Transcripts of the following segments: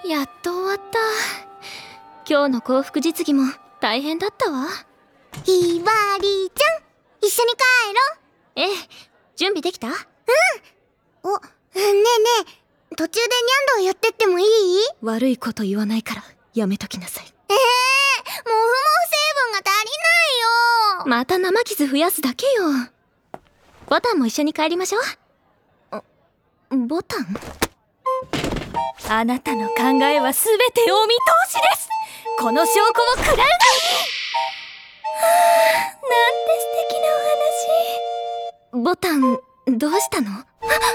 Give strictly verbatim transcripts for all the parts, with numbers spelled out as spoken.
やっと終わった。今日の幸福実技も大変だったわ。 ひばりちゃん、一緒に帰ろう。 ええ、準備できた？うん。 お、ねえねえ、途中でニャンドを寄ってってもいい？ 悪いこと言わないからやめときなさい。 ええー、モフモフ成分が足りないよ。 また生傷増やすだけよ。ボタンも一緒に帰りましょう。ボタン？ あなたの考えはすべてお見通しです。この証拠を食らうがいい。はあ、なんて素敵なお話。 ボタンどうしたの？あっ、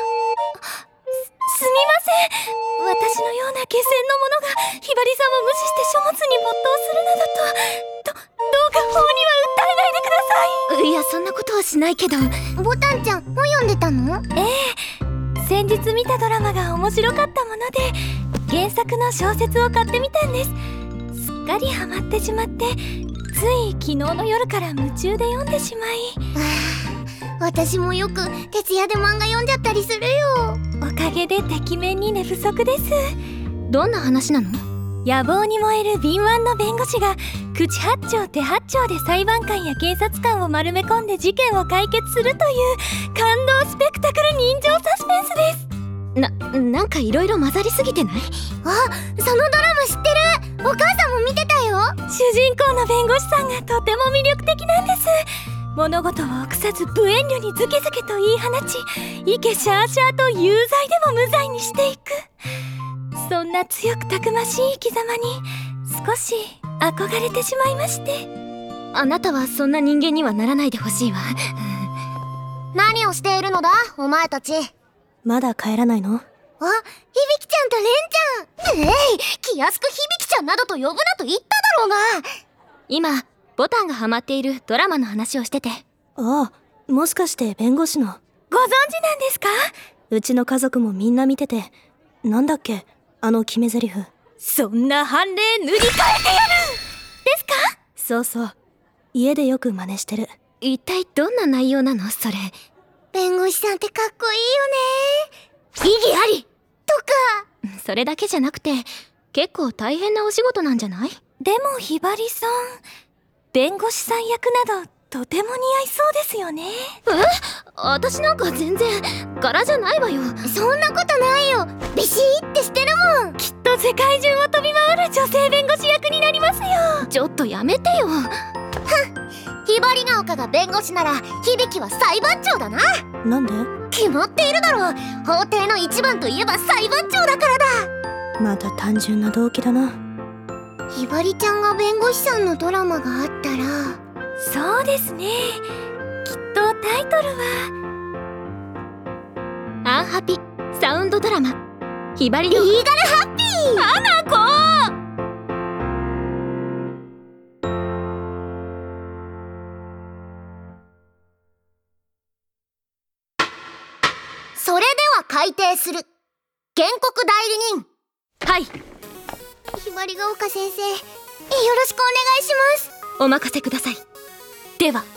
す、すみません。私のような下船の者がひばりさんを無視して書物に没頭するなどと、ど、どうか法には訴えないでください。 いや、そんなことはしないけど。 ボタンちゃん、本読んでたの？ ええ、先日見たドラマが面白かったもので原作の小説を買ってみたんです。すっかりハマってしまって、つい昨日の夜から夢中で読んでしまい。 ああ、私もよく徹夜で漫画読んじゃったりするよ。 おかげでてきめんに寝不足です。 どんな話なの？ 野望に燃える敏腕の弁護士が口八丁手八丁で裁判官や警察官を丸め込んで事件を解決するという感動スペクタクル人情サスペンスです。 な、なんかいろいろ混ざりすぎてない？ あ、そのドラマ知ってる。お母さんも見てたよ。 主人公の弁護士さんがとても魅力的なんです。物事を臆さず無遠慮にズケズケと言い放ち、イケシャーシャーと有罪でも無罪にしていく。そんな強くたくましい生き様に少し憧れてしまいまして。 あなたはそんな人間にはならないでほしいわ。 何をしているのだ、お前たち。 まだ帰らないの？ あ、ひびきちゃんとれんちゃん。えい、気安くひびきちゃんなどと呼ぶなと言っただろうが。 今ボタンがハマっているドラマの話をしてて。 ああ、もしかして弁護士の。ご存知なんですか？うちの家族もみんな見てて。なんだっけ、あの決め台詞。そんな判例塗り替えてやるですか？そうそう、家でよく真似してる。 一体どんな内容なのそれ？ 弁護士さんってかっこいいよね。 意義ありとか。 それだけじゃなくて結構大変なお仕事なんじゃない？ でもひばりさん、弁護士さん役などとても似合いそうですよね。 え？私なんか全然柄じゃないわよ。 そんなことないよ。ビシーってしてるもん。 きっと世界中を飛び回る女性弁護士役になりますよ。 ちょっとやめてよ。 ひばりが丘が弁護士なら響は裁判長だな。 なんで？ 決まっているだろう。法廷の一番といえば裁判長だからだ。 また単純な動機だな。 ひばりちゃんが弁護士さんのドラマがあったら。 そうですね、きっとタイトルはアンハピサウンドドラマひばりのリーガルハッピー。 花子。それでは改定する。原告代理人。 はい。 ひばりが丘先生、よろしくお願いします。 お任せください。では、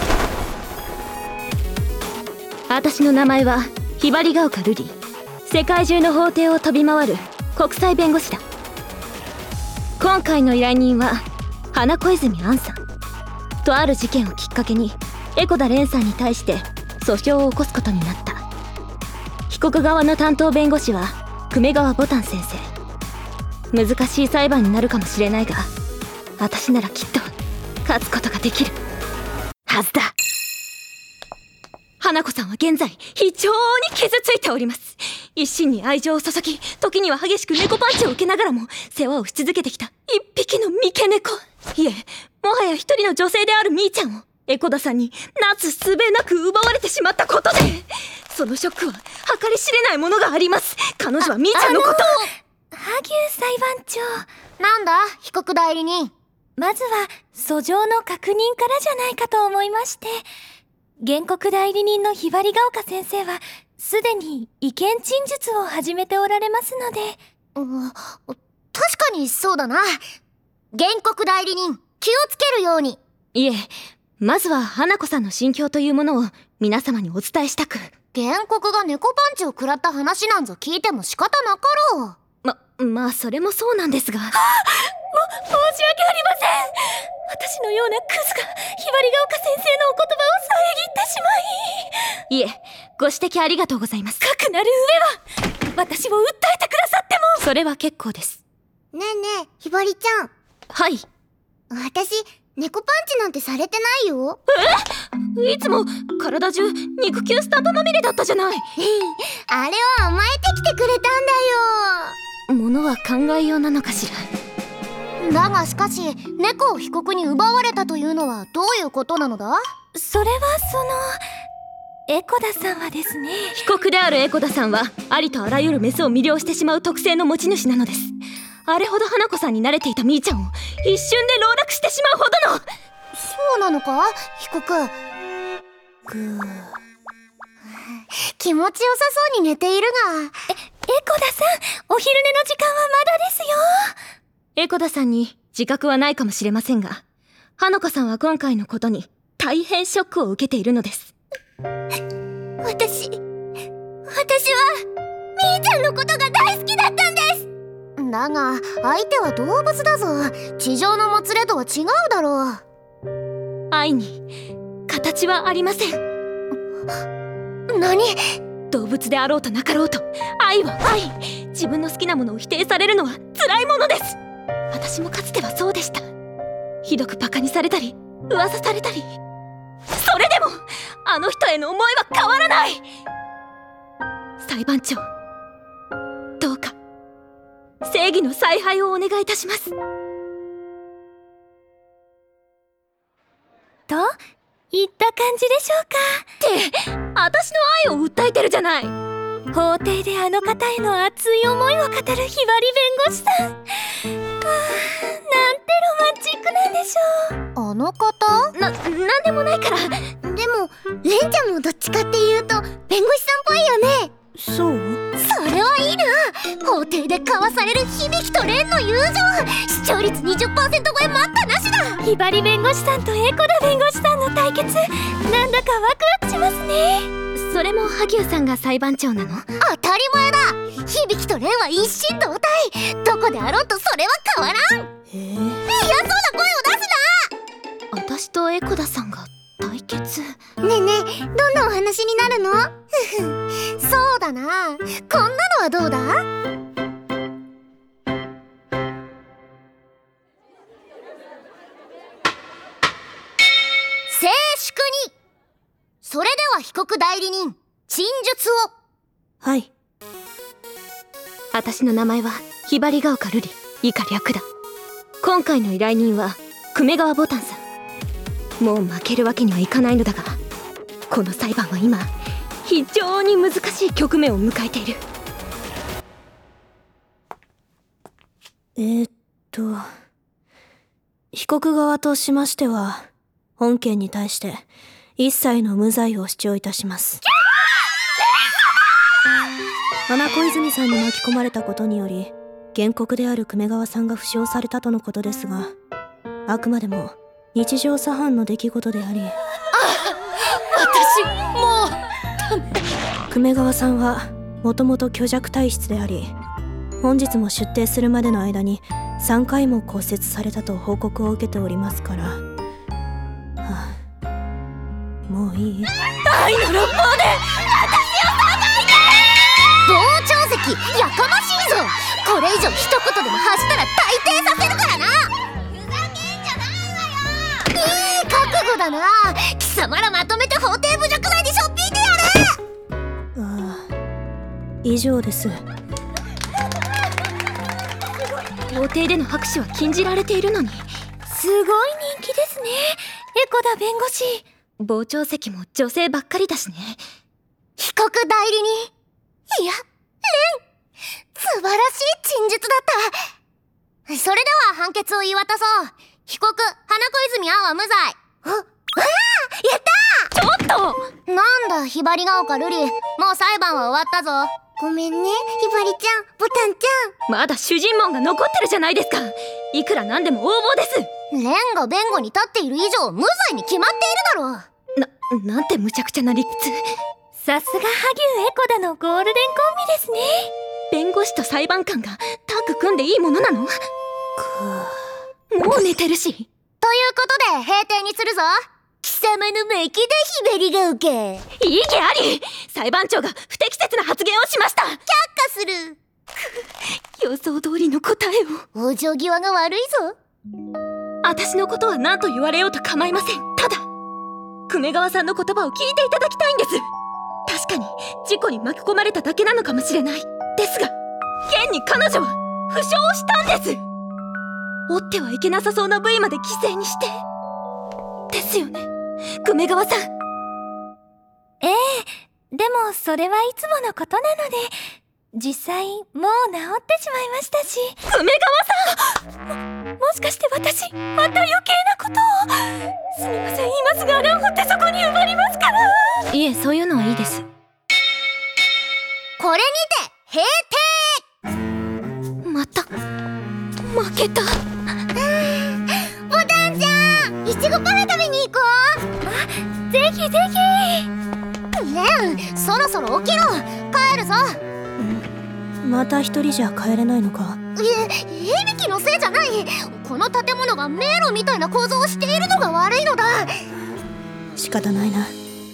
私の名前はひばりが丘瑠璃。世界中の法廷を飛び回る国際弁護士だ。今回の依頼人は花小泉杏さん。とある事件をきっかけに江古田蓮さんに対して訴訟を起こすことになった。被告側の担当弁護士は久米川ボタン先生。難しい裁判になるかもしれないが、私ならきっと勝つことができるはずだ。花子さんは現在非常に傷ついております。一心に愛情を注ぎ、時には激しく猫パンチを受けながらも世話をし続けてきた一匹の三毛猫。いえ、もはや一人の女性であるみーちゃんを江古田さんになすすべなく奪われてしまったことで、そのショックは計り知れないものがあります。彼女はみーちゃんのことを。 萩生裁判長。 なんだ、被告代理人。 まずは訴状の確認からじゃないかと思いまして。原告代理人のひばりが丘先生はすでに意見陳述を始めておられますので。 う確かにそうだな。原告代理人、気をつけるように。 いえ、まずは花子さんの心境というものを皆様にお伝えしたく。 原告が猫パンチを食らった話なんぞ聞いても仕方なかろう。 ま、まあそれもそうなんですが。 も、申し訳ありません。私のようなクズがひばりが丘先生のお言葉を遮ってしまい。 いえ、ご指摘ありがとうございます。 かくなる上は私を訴えてくださっても。 それは結構です。 ねえねえ、ひばりちゃん。 はい。 私、猫パンチなんてされてないよ。 え？いつも体中肉球スタンプまみれだったじゃない。 あれは甘えてきてくれたんだよ。 物は考えようなのかしら。 だがしかし、猫を被告に奪われたというのはどういうことなのだ？ それはそのエコダさんはですね、 被告であるエコダさんはありとあらゆるメスを魅了してしまう特性の持ち主なのです。あれほど花子さんに慣れていたみーちゃんを一瞬で籠絡してしまうほどの。 そうなのか、被告。 ぐー気持ちよさそうに寝ているが。 え、エコダさん、お昼寝の時間はまだですよ。 エコダさんに自覚はないかもしれませんが、花子さんは今回のことに大変ショックを受けているのです。 私、私はみーちゃんのことが大好きだったんです。だが相手は動物だぞ。地上のもつれとは違うだろう。 愛に形はありません。 何？ 動物であろうとなかろうと愛は愛。自分の好きなものを否定されるのは辛いものです。私もかつてはそうでした。ひどくバカにされたり噂されたり。それでもあの人への思いは変わらない。裁判長、どうか正義の采配をお願いいたします。 といった感じでしょうか。 って私の愛を訴えてるじゃない。 法廷であの方への熱い思いを語るひばり弁護士さん。あー、なんてロマンチックなんでしょう。 あの方？ な、なんでもないから。 でもレンちゃんもどっちかっていうと弁護士さんっぽいよね。 そう？ それはいいな。法廷で交わされる響とレンの友情、視聴率 にじゅっパーセント 超え待ったなしだ。 ひばり弁護士さんとエコダ弁護士さんの対決、なんだかワクワクしますね。 それも萩生さんが裁判長なの？ 当たり前だ。響とレンは一心同体。どこであろうとそれは変わらん。 へえ。 嫌そうな声を出す私とエコダさんが対決？ な。ねえねえ、どんなお話になるの？ふふ、そうだな。こんなのはどうだ？静粛に。それでは被告代理人、陳述を。 はい。 私の名前はひばりが丘瑠璃、以下略だ。今回の依頼人は久米川ボタンさん。もう負けるわけにはいかないのだが、この裁判は今非常に難しい局面を迎えている。 えー、っと被告側としましては、本件に対して一切の無罪を主張いたします。花小泉さんに巻き込まれたことにより、原告である久米川さんが負傷されたとのことですが、あくまでも日常茶飯の出来事であり、あ、 私もう久米川さんはもともと虚弱体質であり、本日も出廷するまでの間にさんかいも骨折されたと報告を受けておりますから、はあ、もういい？ 愛の六方で私を叩いて！傍聴席やかましいぞ。これ以上一言でも発したら大抵させるからな。ふざけんじゃないわよ。いい覚悟だな。貴様らまとめて法廷侮辱罪でしょっぴいてやる。 ああ、以上です。 法廷での拍手は禁じられているのに。 すごい人気ですね、エコダ弁護士。 傍聴席も女性ばっかりだしね。 被告代理人、いや、レン、素晴らしい陳述だった。それでは判決を言い渡そう。被告花小泉杏は無罪。あ、ああ、やったー。 ちょっと、 なんだひばりが丘瑠璃、もう裁判は終わったぞ。ごめんねひばりちゃん、ボタンちゃん。 まだ主人門が残ってるじゃないですか。いくらなんでも横暴です。 レンが弁護に立っている以上無罪に決まっているだろう。 な、なんて無茶苦茶な理屈。 さすが萩生エコダのゴールデンコンビですね。 弁護士と裁判官がタッグ組んでいいものなの？ かもう寝てるし。 ということで閉廷にするぞ。貴様の負けだ、ひばりが丘。 異議あり！裁判長が不適切な発言をしました。 却下する。 予想通りの答えを。 往生際が悪いぞ。 私のことは何と言われようと構いません。ただ久米川さんの言葉を聞いていただきたいんです。確かに事故に巻き込まれただけなのかもしれない。ですが現に彼女は負傷をしたんです。折ってはいけなさそうな部位まで犠牲にして。ですよね、久米川さん。 ええ、でもそれはいつものことなので、実際もう治ってしまいましたし。 久米川さん！ も、もしかして私また余計なことを。すみません、今すぐ穴を掘ってそこに埋まりますから。 いえ、そういうのはいいです。 これにて閉廷。 また負けた。 ボタンちゃん、いちごパフェ食べに行こあ、ぜひぜう。ねえ、そろそろ起きろ。帰るぞ。 ひ。また一人じゃ帰れないのか？ え、響のせいじゃない。この建物が迷路みたいな構造をしているのが悪いのだ。 仕方ないな。 もう、なんなの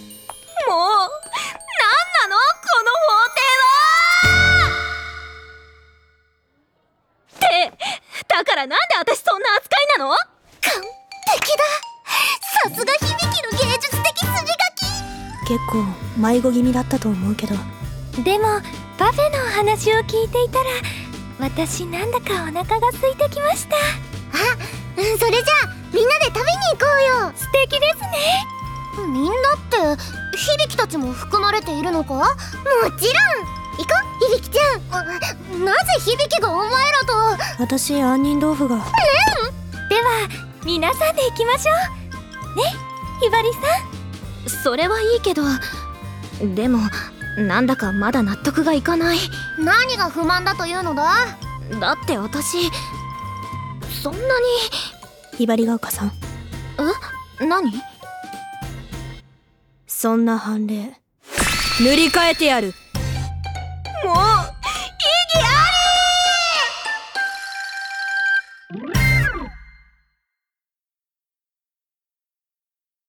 この法廷は！ってだからなんで私そんな扱いなの？ 完璧だ。さすが響の芸術的筋書き。 結構迷子気味だったと思うけど。でもパフェのお話を聞いていたら、私なんだかお腹が空いてきました。 あ、それじゃあみんなで食べに行こうよ。 素敵ですね。 みんなって響たちも含まれているのか？もちろん。行こう、響ちゃん。なぜ響がお前らと。 私杏仁豆腐が。ねん。では皆さんで行きましょうね、ひばりさん。それはいいけど、でもなんだかまだ納得がいかない。 何が不満だというのだ？ だって私そんなに。 ひばりが丘さん。 え？何？ そんな判例塗り替えてやる。 もう